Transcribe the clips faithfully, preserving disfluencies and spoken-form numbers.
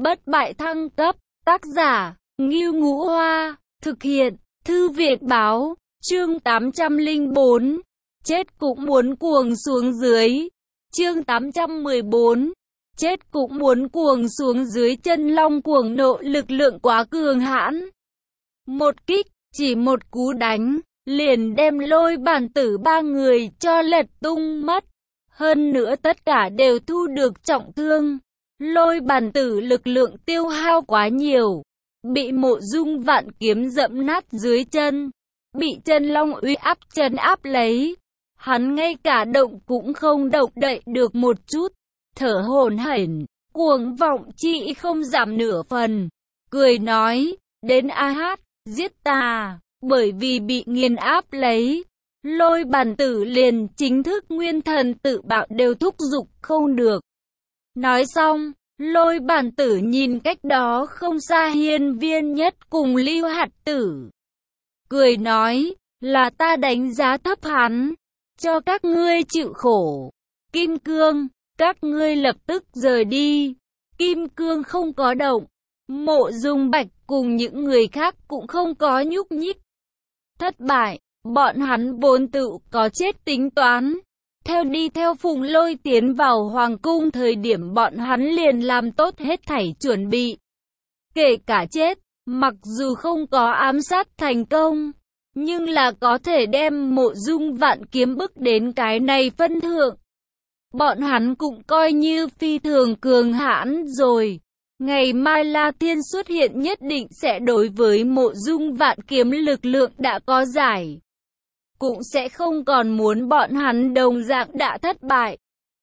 Bất bại thăng cấp, tác giả, Ngưu Ngũ Hoa, thực hiện, Thư viện báo, chương tám trăm lẻ bốn, chết cũng muốn cuồng xuống dưới, chương tám trăm mười bốn, chết cũng muốn cuồng xuống dưới. Chân long cuồng nộ lực lượng quá cường hãn. Một kích, chỉ một cú đánh, liền đem Lôi Bản Tử ba người cho lật tung mất. Hơn nữa tất cả đều thu được trọng thương. Lôi Bản Tử lực lượng tiêu hao quá nhiều, bị Mộ Dung Vạn Kiếm dẫm nát dưới chân, bị chân long uy áp trấn áp lấy. Hắn ngay cả động cũng không động đậy được một chút, thở hổn hển, cuồng vọng chi không giảm nửa phần, cười nói, đến a hát, giết ta, bởi vì bị nghiền áp lấy. Lôi Bản Tử liền chính thức nguyên thần tự bạo đều thúc giục không được. Nói xong, Lôi Bản Tử nhìn cách đó không xa Hiên Viên Nhất cùng Lưu Hạt Tử, cười nói, là ta đánh giá thấp hắn, cho các ngươi chịu khổ. Kim Cương, các ngươi lập tức rời đi. Kim Cương không có động, Mộ Dung Bạch cùng những người khác cũng không có nhúc nhích. Thất bại, bọn hắn vốn tự có chết tính toán. Theo đi theo Phùng Lôi tiến vào hoàng cung thời điểm bọn hắn liền làm tốt hết thảy chuẩn bị. Kể cả chết, mặc dù không có ám sát thành công, nhưng là có thể đem Mộ Dung Vạn Kiếm bức đến cái này phân thượng. Bọn hắn cũng coi như phi thường cường hãn rồi. Ngày mai La Thiên xuất hiện nhất định sẽ đối với Mộ Dung Vạn Kiếm lực lượng đã có giải. Cũng sẽ không còn muốn bọn hắn đồng dạng đã thất bại.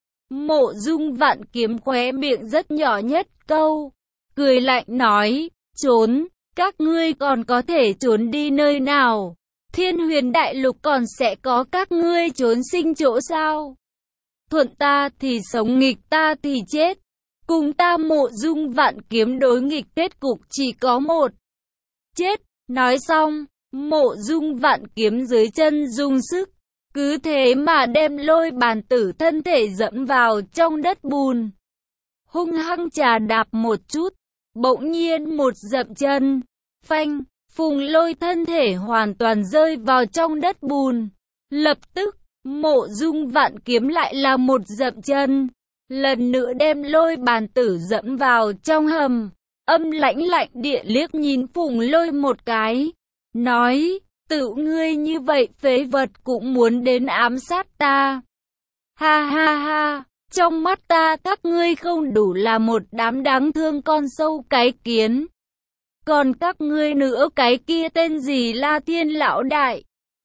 Mộ Dung Vạn Kiếm khóe miệng rất nhỏ nhất câu, cười lạnh nói, trốn, các ngươi còn có thể trốn đi nơi nào? Thiên Huyền Đại Lục còn sẽ có các ngươi trốn sinh chỗ sao? Thuận ta thì sống, nghịch ta thì chết. Cùng ta Mộ Dung Vạn Kiếm đối nghịch, kết cục chỉ có một, chết. Nói xong, Mộ Dung Vạn Kiếm dưới chân dùng sức, cứ thế mà đem Lôi Bản Tử thân thể dẫm vào trong đất bùn. Hung hăng chà đạp một chút, bỗng nhiên một dậm chân, phanh, Phùng Lôi thân thể hoàn toàn rơi vào trong đất bùn. Lập tức, Mộ Dung Vạn Kiếm lại là một dậm chân, lần nữa đem Lôi Bản Tử dẫm vào trong hầm. Âm lãnh lạnh địa liếc nhìn Phùng Lôi một cái, nói, tự ngươi như vậy phế vật cũng muốn đến ám sát ta. Ha ha ha, trong mắt ta các ngươi không đủ là một đám đáng thương con sâu cái kiến. Còn các ngươi nữa, cái kia tên gì La Thiên lão đại,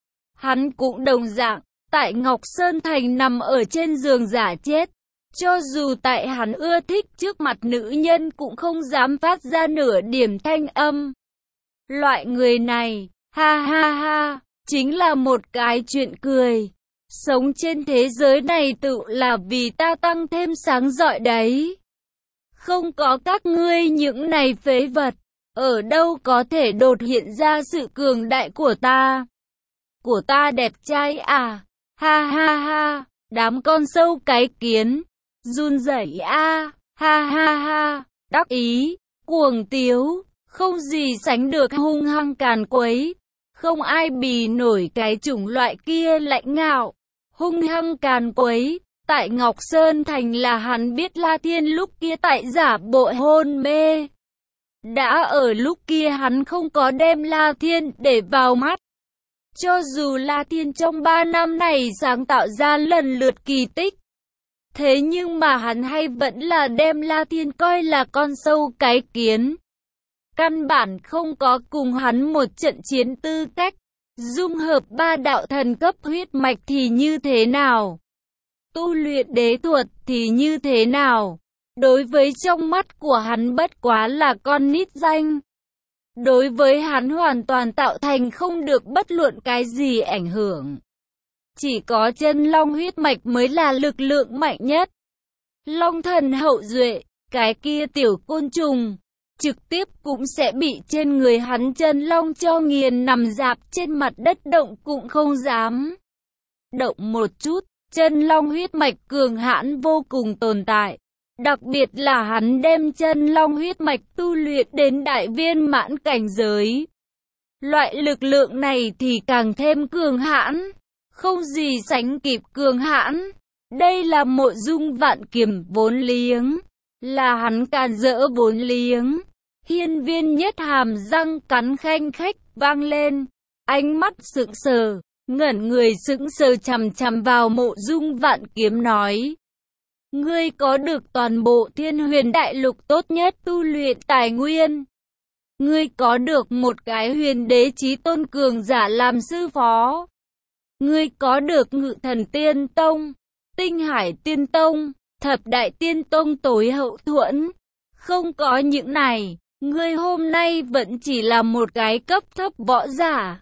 hắn cũng đồng dạng, tại Ngọc Sơn Thành nằm ở trên giường giả chết. Cho dù tại hắn ưa thích trước mặt nữ nhân cũng không dám phát ra nửa điểm thanh âm. Loại người này, ha ha ha, chính là một cái chuyện cười. Sống trên thế giới này tự là vì ta tăng thêm sáng rọi đấy. Không có các ngươi những này phế vật, ở đâu có thể đột hiện ra sự cường đại của ta. Của ta đẹp trai à, ha ha ha, đám con sâu cái kiến, run rẩy a, ha ha ha, đắc ý, cuồng tiếu, không gì sánh được hung hăng càn quấy. Không ai bì nổi cái chủng loại kia lạnh ngạo, hung hăng càn quấy. Tại Ngọc Sơn Thành là hắn biết La Thiên lúc kia tại giả bộ hôn mê. Đã ở lúc kia hắn không có đem La Thiên để vào mắt. Cho dù La Thiên trong ba năm này sáng tạo ra lần lượt kỳ tích, thế nhưng mà hắn hay vẫn là đem La Thiên coi là con sâu cái kiến. Căn bản không có cùng hắn một trận chiến tư cách. Dung hợp ba đạo thần cấp huyết mạch thì như thế nào? Tu luyện đế thuật thì như thế nào? Đối với trong mắt của hắn bất quá là con nít danh. Đối với hắn hoàn toàn tạo thành không được bất luận cái gì ảnh hưởng. Chỉ có chân long huyết mạch mới là lực lượng mạnh nhất. Long thần hậu duệ, cái kia tiểu côn trùng, trực tiếp cũng sẽ bị trên người hắn chân long cho nghiền nằm rạp trên mặt đất, động cũng không dám. Động một chút, chân long huyết mạch cường hãn vô cùng tồn tại. Đặc biệt là hắn đem chân long huyết mạch tu luyện đến đại viên mãn cảnh giới. Loại lực lượng này thì càng thêm cường hãn, không gì sánh kịp cường hãn. Đây là Mộ Dung Vạn Kiếm vốn liếng, là hắn càn rỡ vốn liếng. Hiên Viên Nhất hàm răng cắn khanh khách vang lên, ánh mắt sững sờ, ngẩn người sững sờ chằm chằm vào Mộ Dung Vạn Kiếm nói: ngươi có được toàn bộ Thiên Huyền Đại Lục tốt nhất tu luyện tài nguyên. Ngươi có được một cái huyền đế chí tôn cường giả làm sư phó. Ngươi có được Ngự Thần Tiên Tông, Tinh Hải Tiên Tông, Thập Đại Tiên Tông tối hậu thuẫn. Không có những này, ngươi hôm nay vẫn chỉ là một cái cấp thấp võ giả.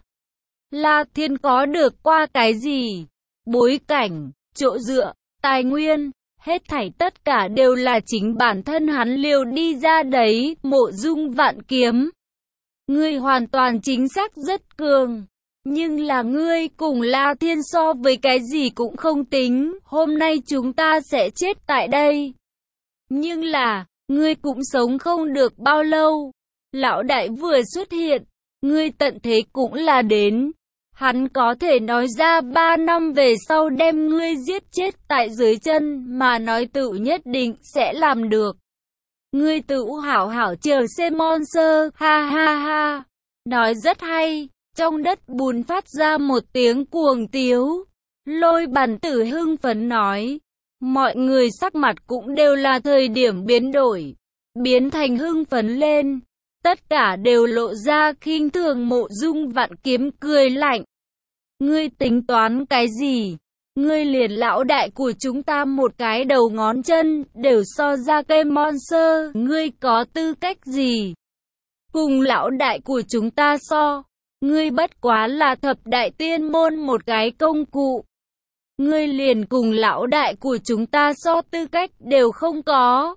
La Thiên có được qua cái gì? Bối cảnh, chỗ dựa, tài nguyên, hết thảy tất cả đều là chính bản thân hắn liều đi ra đấy. Mộ Dung Vạn Kiếm, ngươi hoàn toàn chính xác rất cường. Nhưng là ngươi cùng La Thiên so với cái gì cũng không tính. Hôm nay chúng ta sẽ chết tại đây. Nhưng là, ngươi cũng sống không được bao lâu. Lão đại vừa xuất hiện, ngươi tận thế cũng là đến. Hắn có thể nói ra ba năm về sau đem ngươi giết chết tại dưới chân mà nói tự nhất định sẽ làm được. Ngươi tự hảo hảo chờ xem monster, ha ha ha. Nói rất hay, trong đất bùn phát ra một tiếng cuồng tiếu. Lôi Bàn Tử hưng phấn nói, mọi người sắc mặt cũng đều là thời điểm biến đổi, biến thành hưng phấn lên. Tất cả đều lộ ra khinh thường. Mộ Dung Vạn Kiếm cười lạnh. Ngươi tính toán cái gì? Ngươi liền lão đại của chúng ta một cái đầu ngón chân đều so ra cây monster. Ngươi có tư cách gì? Cùng lão đại của chúng ta so. Ngươi bất quá là thập đại tiên môn một cái công cụ. Ngươi liền cùng lão đại của chúng ta so tư cách đều không có.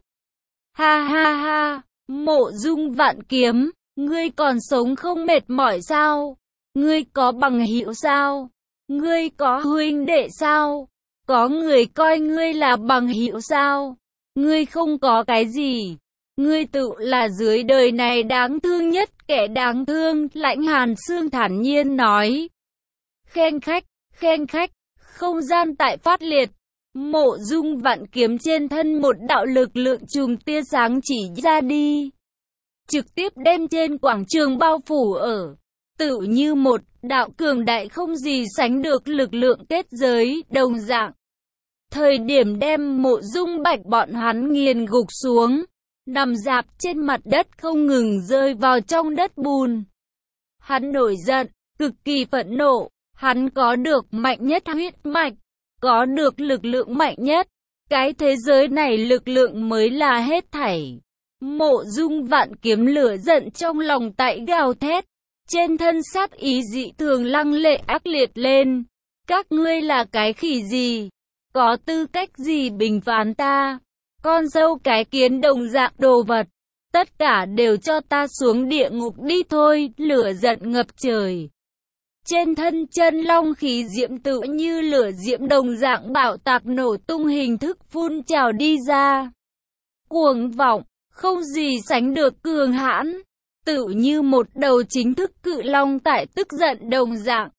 Ha ha ha, Mộ Dung Vạn Kiếm, ngươi còn sống không mệt mỏi sao? Ngươi có bằng hữu sao? Ngươi có huynh đệ sao? Có người coi ngươi là bằng hữu sao? Ngươi không có cái gì. Ngươi tự là dưới đời này đáng thương nhất kẻ đáng thương. Lãnh Hàn Sương thản nhiên nói. Khen khách, khen khách, không gian tại phát liệt. Mộ Dung Vạn Kiếm trên thân một đạo lực lượng chùm tia sáng chỉ ra đi, trực tiếp đem trên quảng trường bao phủ ở. Tự như một đạo cường đại không gì sánh được lực lượng kết giới đồng dạng. Thời điểm đem Mộ Dung Bạch bọn hắn nghiền gục xuống, nằm rạp trên mặt đất không ngừng rơi vào trong đất bùn. Hắn nổi giận, cực kỳ phẫn nộ, hắn có được mạnh nhất huyết mạch, có được lực lượng mạnh nhất. Cái thế giới này lực lượng mới là hết thảy. Mộ Dung Vạn Kiếm lửa giận trong lòng tại gào thét. Trên thân sát ý dị thường lăng lệ ác liệt lên. Các ngươi là cái khỉ gì? Có tư cách gì bình phán ta? Con dâu cái kiến đồng dạng đồ vật. Tất cả đều cho ta xuống địa ngục đi thôi. Lửa giận ngập trời. Trên thân chân long khí diễm tự như lửa diễm đồng dạng bạo tạc nổ tung hình thức phun trào đi ra. Cuồng vọng, không gì sánh được cường hãn. Tự như một đầu chính thức cự long tại tức giận đồng dạng.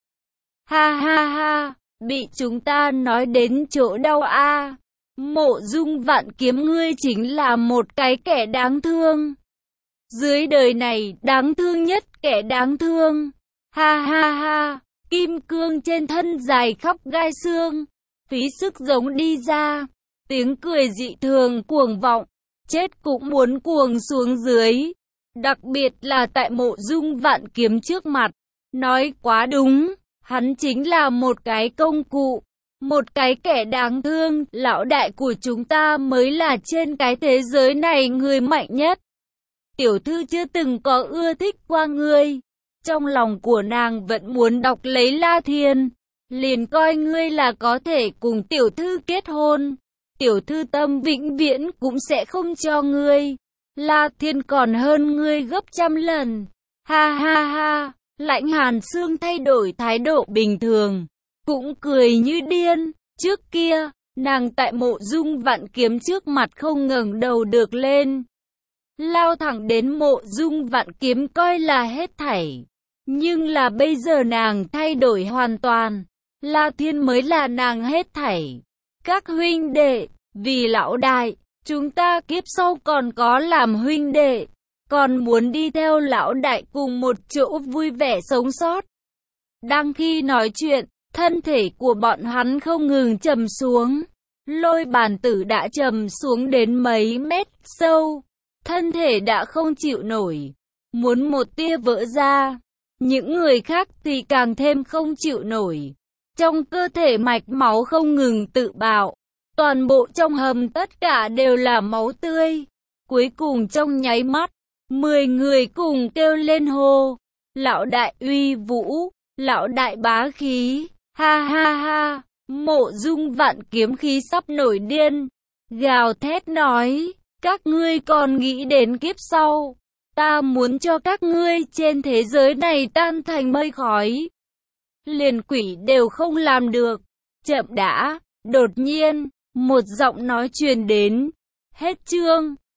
Ha ha ha, bị chúng ta nói đến chỗ đau a. Mộ Dung Vạn Kiếm ngươi chính là một cái kẻ đáng thương. Dưới đời này đáng thương nhất kẻ đáng thương. Ha ha ha, kim cương trên thân dài khắp gai xương, phí sức giống đi ra. Tiếng cười dị thường cuồng vọng, chết cũng muốn cuồng xuống dưới. Đặc biệt là tại Mộ Dung Vạn Kiếm trước mặt. Nói quá đúng, hắn chính là một cái công cụ, một cái kẻ đáng thương. Lão đại của chúng ta mới là trên cái thế giới này người mạnh nhất. Tiểu thư chưa từng có ưa thích qua ngươi. Trong lòng của nàng vẫn muốn đọc lấy La Thiên. Liền coi ngươi là có thể cùng tiểu thư kết hôn. Tiểu thư tâm vĩnh viễn cũng sẽ không cho ngươi. La Thiên còn hơn ngươi gấp trăm lần. Ha ha ha, Lãnh Hàn Sương thay đổi thái độ bình thường, cũng cười như điên. Trước kia, Nàng tại Mộ Dung Vạn Kiếm trước mặt không ngẩng đầu được lên, lao thẳng đến Mộ Dung Vạn Kiếm coi là hết thảy. Nhưng là bây giờ nàng thay đổi hoàn toàn, La Thiên mới là nàng hết thảy. Các huynh đệ, vì lão đại, chúng ta kiếp sau còn có làm huynh đệ, còn muốn đi theo lão đại cùng một chỗ vui vẻ sống sót. Đang khi nói chuyện, thân thể của bọn hắn không ngừng trầm xuống. Lôi Bàn Tử đã trầm xuống đến mấy mét sâu, thân thể đã không chịu nổi, muốn một tia vỡ ra. Những người khác thì càng thêm không chịu nổi. Trong cơ thể mạch máu không ngừng tự bạo, toàn bộ trong hầm tất cả đều là máu tươi. Cuối cùng trong nháy mắt, mười người cùng kêu lên hô: lão đại uy vũ, lão đại bá khí, ha ha ha. Mộ Dung Vạn Kiếm khí sắp nổi điên, gào thét nói: các ngươi còn nghĩ đến kiếp sau, ta muốn cho các ngươi trên thế giới này tan thành mây khói, liền quỷ đều không làm được. Chậm đã. Đột nhiên, một giọng nói truyền đến. Hết chương.